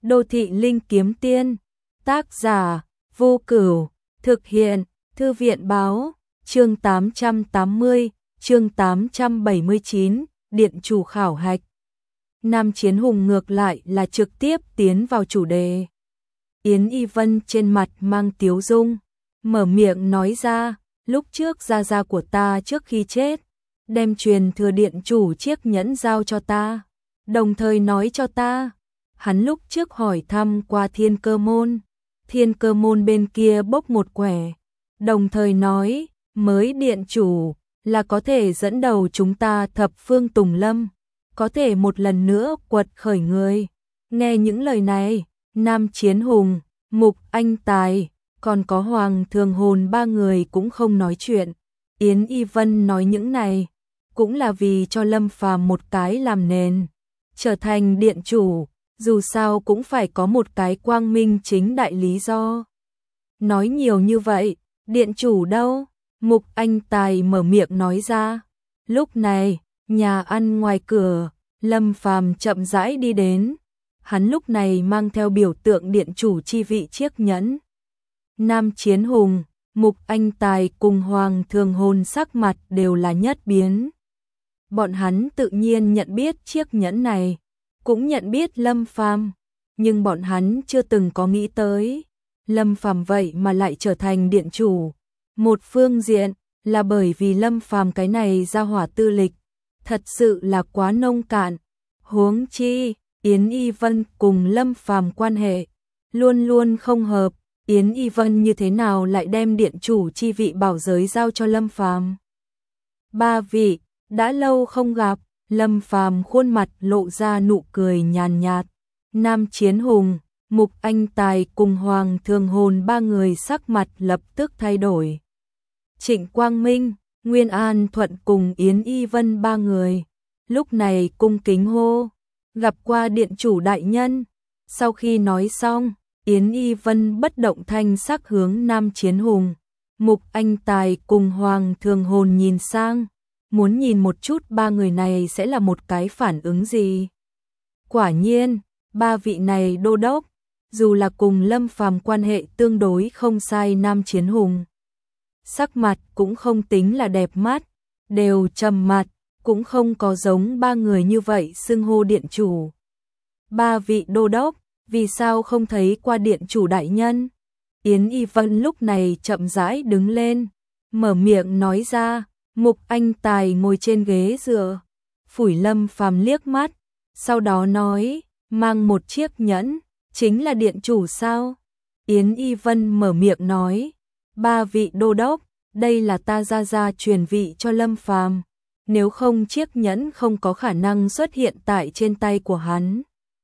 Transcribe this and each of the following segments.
Đô thị linh kiếm tiên, tác giả, Vô Cửu, thực hiện, Thư viện báo, chương 880, chương 879, điện chủ khảo hạch. Nam Chiến Hùng ngược lại là trực tiếp tiến vào chủ đề. Yến Y Vân trên mặt mang tiếu dung, mở miệng nói ra, lúc trước gia gia của ta trước khi chết, đem truyền thừa điện chủ chiếc nhẫn giao cho ta, đồng thời nói cho ta, hắn lúc trước hỏi thăm qua Thiên Cơ môn bên kia bốc một quẻ, đồng thời nói, mới điện chủ là có thể dẫn đầu chúng ta thập phương tùng lâm, có thể một lần nữa quật khởi người. Nghe những lời này, Nam Chiến Hùng, Mục Anh Tài, còn có Hoàng Thường Hồn ba người cũng không nói chuyện. Yến Y Vân nói những này, cũng là vì cho Lâm Phàm một cái làm nền, trở thành điện chủ, dù sao cũng phải có một cái quang minh chính đại lý do. Nói nhiều như vậy, điện chủ đâu? Mục Anh Tài mở miệng nói ra. Lúc này, nhà ăn ngoài cửa, Lâm Phàm chậm rãi đi đến. Hắn lúc này mang theo biểu tượng điện chủ chi vị chiếc nhẫn. Nam Chiến Hùng, Mục Anh Tài cùng Hoàng Thường Hồn sắc mặt đều là nhất biến. Bọn hắn tự nhiên nhận biết chiếc nhẫn này, cũng nhận biết Lâm Phàm, nhưng bọn hắn chưa từng có nghĩ tới Lâm Phàm vậy mà lại trở thành điện chủ. Một phương diện là bởi vì Lâm Phàm cái này ra hỏa tư lịch thật sự là quá nông cạn, huống chi Yến Y Vân cùng Lâm Phàm quan hệ luôn luôn không hợp, Yến Y Vân như thế nào lại đem điện chủ chi vị bảo giới giao cho Lâm Phàm? Ba vị, đã lâu không gặp, Lâm Phàm khuôn mặt lộ ra nụ cười nhàn nhạt. Nam Chiến Hùng, Mục Anh Tài cùng Hoàng Thường Hồn ba người sắc mặt lập tức thay đổi. Trịnh Quang Minh, Nguyên An Thuận cùng Yến Y Vân ba người, lúc này cung kính hô, gặp qua điện chủ đại nhân. Sau khi nói xong, Yến Y Vân bất động thanh sắc hướng Nam Chiến Hùng, Mục Anh Tài cùng Hoàng Thường Hồn nhìn sang, muốn nhìn một chút ba người này sẽ là một cái phản ứng gì. Quả nhiên, ba vị này đô đốc, dù là cùng Lâm Phàm quan hệ tương đối không sai, Nam Chiến Hùng sắc mặt cũng không tính là đẹp mắt, đều trầm mặt, cũng không có giống ba người như vậy xưng hô điện chủ. Ba vị đô đốc, vì sao không thấy qua điện chủ đại nhân? Yến Y Vân lúc này chậm rãi đứng lên, mở miệng nói ra. Mục Anh Tài ngồi trên ghế dựa, phủi Lâm Phàm liếc mắt, sau đó nói, mang một chiếc nhẫn, chính là điện chủ sao? Yến Y Vân mở miệng nói, ba vị đô đốc, đây là ta gia truyền vị cho Lâm Phàm, nếu không chiếc nhẫn không có khả năng xuất hiện tại trên tay của hắn.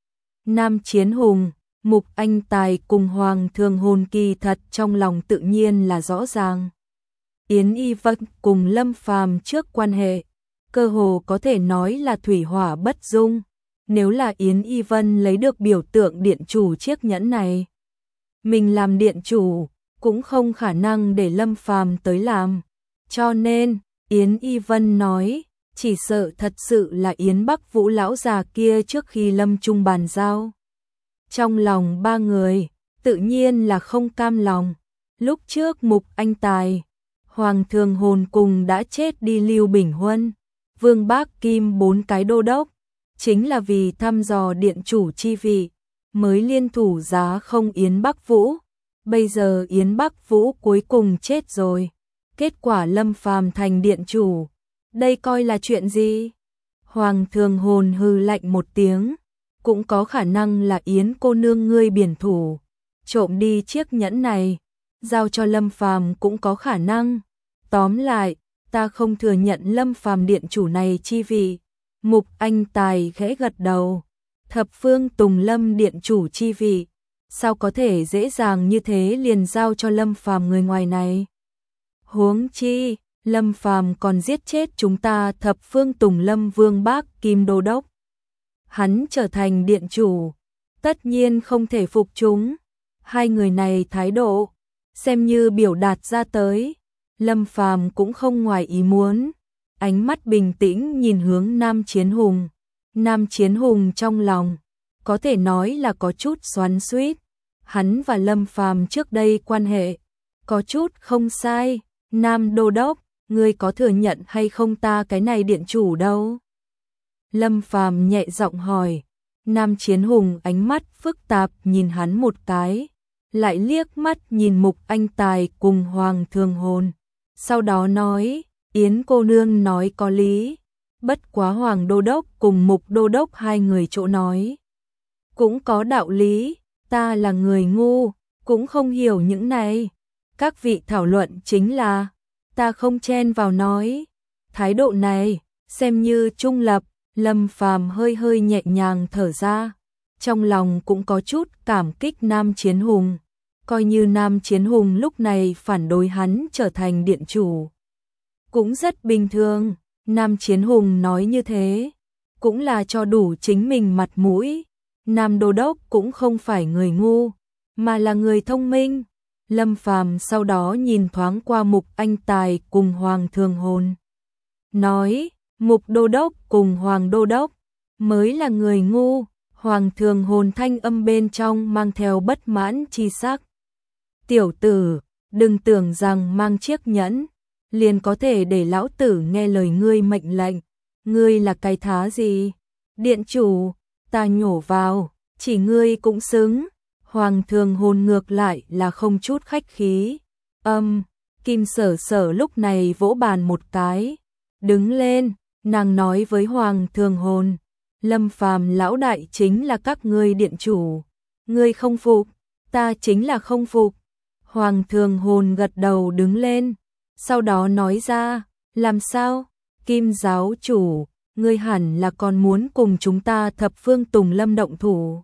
Nam Chiến Hùng, Mục Anh Tài cùng Hoàng Thường Hồn kỳ thật trong lòng tự nhiên là rõ ràng. Yến Y Vân cùng Lâm Phàm trước quan hệ, cơ hồ có thể nói là thủy hỏa bất dung. Nếu là Yến Y Vân lấy được biểu tượng điện chủ chiếc nhẫn này, mình làm điện chủ cũng không khả năng để Lâm Phàm tới làm. Cho nên, Yến Y Vân nói, chỉ sợ thật sự là Yến Bắc Vũ lão già kia trước khi lâm chung bàn giao. Trong lòng ba người, tự nhiên là không cam lòng. Lúc trước Mục Anh Tài, Hoàng Thường Hồn cùng đã chết đi Lưu Bình Huân, Vương Bác Kim bốn cái đô đốc, chính là vì thăm dò điện chủ chi vị, mới liên thủ giá không Yến Bắc Vũ. Bây giờ Yến Bắc Vũ cuối cùng chết rồi, kết quả Lâm Phàm thành điện chủ, đây coi là chuyện gì? Hoàng Thường Hồn hừ lạnh một tiếng, cũng có khả năng là Yến cô nương ngươi biển thủ, trộm đi chiếc nhẫn này, giao cho Lâm Phàm cũng có khả năng. Tóm lại, ta không thừa nhận Lâm Phàm điện chủ này chi vị. Mục Anh Tài khẽ gật đầu, thập phương tùng lâm điện chủ chi vị, sao có thể dễ dàng như thế liền giao cho Lâm Phàm người ngoài này? Huống chi, Lâm Phàm còn giết chết chúng ta thập phương tùng lâm Vương Bác Kim đô đốc. Hắn trở thành điện chủ, tất nhiên không thể phục chúng. Hai người này thái độ, xem như biểu đạt ra tới. Lâm Phàm cũng không ngoài ý muốn, ánh mắt bình tĩnh nhìn hướng Nam Chiến Hùng. Nam Chiến Hùng trong lòng có thể nói là có chút xoắn xuýt. Hắn và Lâm Phàm trước đây quan hệ có chút không sai. Nam Đô Đốc, ngươi có thừa nhận hay không ta cái này điện chủ đâu? Lâm Phàm nhẹ giọng hỏi. Nam Chiến Hùng ánh mắt phức tạp nhìn hắn một cái, lại liếc mắt nhìn Mục Anh Tài cùng Hoàng Thường Hồn. Sau đó nói, Yến cô nương nói có lý, bất quá Hoàng Đô Đốc cùng Mục Đô Đốc hai người chỗ nói cũng có đạo lý, ta là người ngu, cũng không hiểu những này. Các vị thảo luận chính là, ta không chen vào nói. Thái độ này, xem như trung lập. Lâm Phàm hơi hơi nhẹ nhàng thở ra, trong lòng cũng có chút cảm kích Nam Chiến Hùng. Coi như Nam Chiến Hùng lúc này phản đối hắn trở thành điện chủ, cũng rất bình thường. Nam Chiến Hùng nói như thế, cũng là cho đủ chính mình mặt mũi. Nam Đô Đốc cũng không phải người ngu, mà là người thông minh. Lâm Phàm sau đó nhìn thoáng qua Mục Anh Tài cùng Hoàng Thường Hồn, nói, Mục Đô Đốc cùng Hoàng Đô Đốc mới là người ngu. Hoàng Thường Hồn thanh âm bên trong mang theo bất mãn chi sắc. Tiểu tử, đừng tưởng rằng mang chiếc nhẫn liền có thể để lão tử nghe lời ngươi mệnh lệnh. Ngươi là cái thá gì? Điện chủ, ta nhổ vào, chỉ ngươi cũng xứng. Hoàng Thường Hồn ngược lại là không chút khách khí. Kim Sở Sở lúc này vỗ bàn một cái, đứng lên, nàng nói với Hoàng Thường Hồn, Lâm Phàm lão đại chính là các ngươi điện chủ, ngươi không phục, ta chính là không phục. Hoàng Thường Hồn gật đầu đứng lên, sau đó nói ra, làm sao? Kim giáo chủ, ngươi hẳn là còn muốn cùng chúng ta Thập Phương Tùng Lâm động thủ.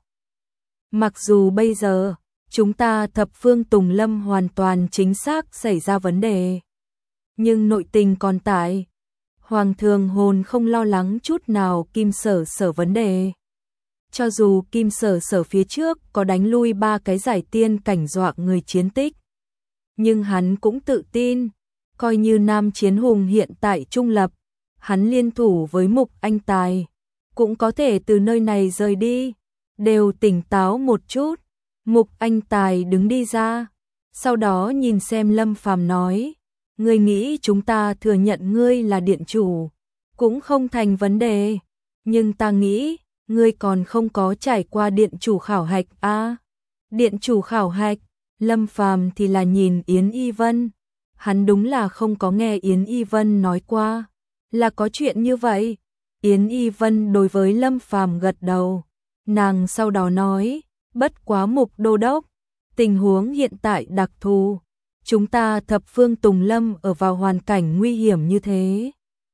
Mặc dù bây giờ, chúng ta Thập Phương Tùng Lâm hoàn toàn chính xác xảy ra vấn đề, nhưng nội tình còn tại. Hoàng Thường Hồn không lo lắng chút nào Kim Sở Sở vấn đề. Cho dù Kim Sở Sở phía trước có đánh lui 3 cái giải tiên cảnh dọa người chiến tích, nhưng hắn cũng tự tin, coi như Nam Chiến Hùng hiện tại trung lập, hắn liên thủ với Mục Anh Tài, cũng có thể từ nơi này rời đi. Đều tỉnh táo một chút. Mục Anh Tài đứng đi ra, sau đó nhìn xem Lâm Phàm nói, ngươi nghĩ chúng ta thừa nhận ngươi là điện chủ cũng không thành vấn đề, nhưng ta nghĩ ngươi còn không có trải qua điện chủ khảo hạch a. Điện chủ khảo hạch? Lâm Phàm thì là nhìn Yến Y Vân, hắn đúng là không có nghe Yến Y Vân nói qua là có chuyện như vậy. Yến Y Vân đối với Lâm Phàm gật đầu, nàng sau đó nói, bất quá Mục Đô Đốc, tình huống hiện tại đặc thù, chúng ta Thập Phương Tùng Lâm ở vào hoàn cảnh nguy hiểm như thế,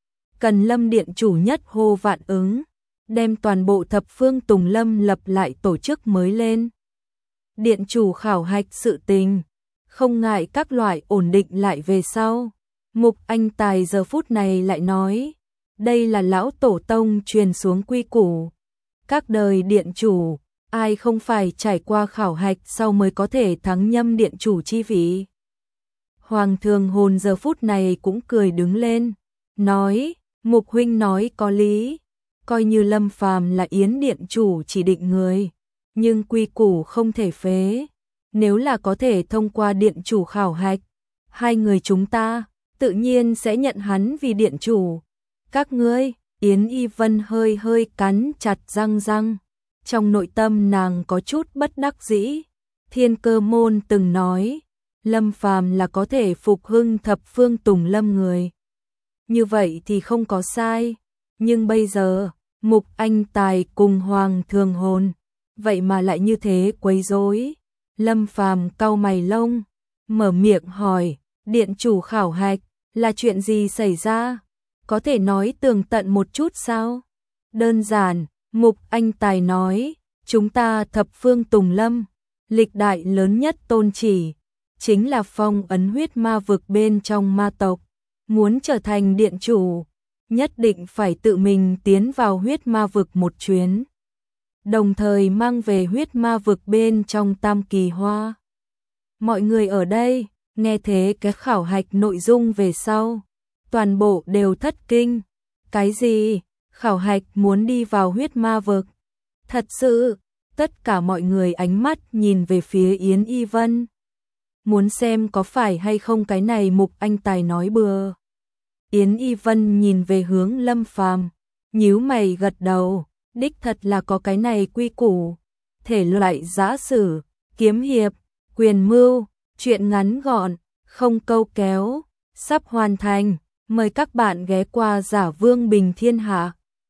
cần Lâm điện chủ nhất hô vạn ứng, đem toàn bộ Thập Phương Tùng Lâm lập lại tổ chức mới lên. Điện chủ khảo hạch sự tình, không ngại các loại ổn định lại về sau. Mục Anh Tài giờ phút này lại nói, đây là lão tổ tông truyền xuống quy củ, các đời điện chủ, ai không phải trải qua khảo hạch sau mới có thể thắng nhâm điện chủ chi vị. Hoàng Thường Hồn giờ phút này cũng cười đứng lên, nói, Mục huynh nói có lý, coi như Lâm Phàm là Yến điện chủ chỉ định người, nhưng quy củ không thể phế, nếu là có thể thông qua điện chủ khảo hạch, hai người chúng ta tự nhiên sẽ nhận hắn vì điện chủ. Các ngươi, Yến Y Vân hơi hơi cắn chặt răng, trong nội tâm nàng có chút bất đắc dĩ. Thiên Cơ Môn từng nói, Lâm Phàm là có thể phục hưng Thập Phương Tùng Lâm người, như vậy thì không có sai, nhưng bây giờ Mục Anh Tài cùng Hoàng Thường Hồn vậy mà lại như thế quấy rối. Lâm Phàm cau mày lông, mở miệng hỏi, điện chủ khảo hạch là chuyện gì xảy ra? Có thể nói tường tận một chút sao? Đơn giản, Mục Anh Tài nói, chúng ta Thập Phương Tùng Lâm, lịch đại lớn nhất tôn chỉ, chính là phong ấn huyết ma vực bên trong ma tộc. Muốn trở thành điện chủ, nhất định phải tự mình tiến vào huyết ma vực một chuyến, đồng thời mang về huyết ma vực bên trong Tam Kỳ Hoa. Mọi người ở đây, nghe thế cái khảo hạch nội dung về sau, toàn bộ đều thất kinh. Cái gì? Khảo hạch muốn đi vào huyết ma vực? Thật sự? tất cả mọi người ánh mắt nhìn về phía Yến Y Vân. Muốn xem có phải hay không cái này Mục Anh Tài nói bừa. Yến Y Vân nhìn về hướng Lâm Phàm, nhíu mày gật đầu, đích thật là có cái này quy củ. Thể loại giã sử, kiếm hiệp, quyền mưu, truyện ngắn gọn, không câu kéo, sắp hoàn thành. Mời các bạn ghé qua Giả Vương Bình Thiên Hạ.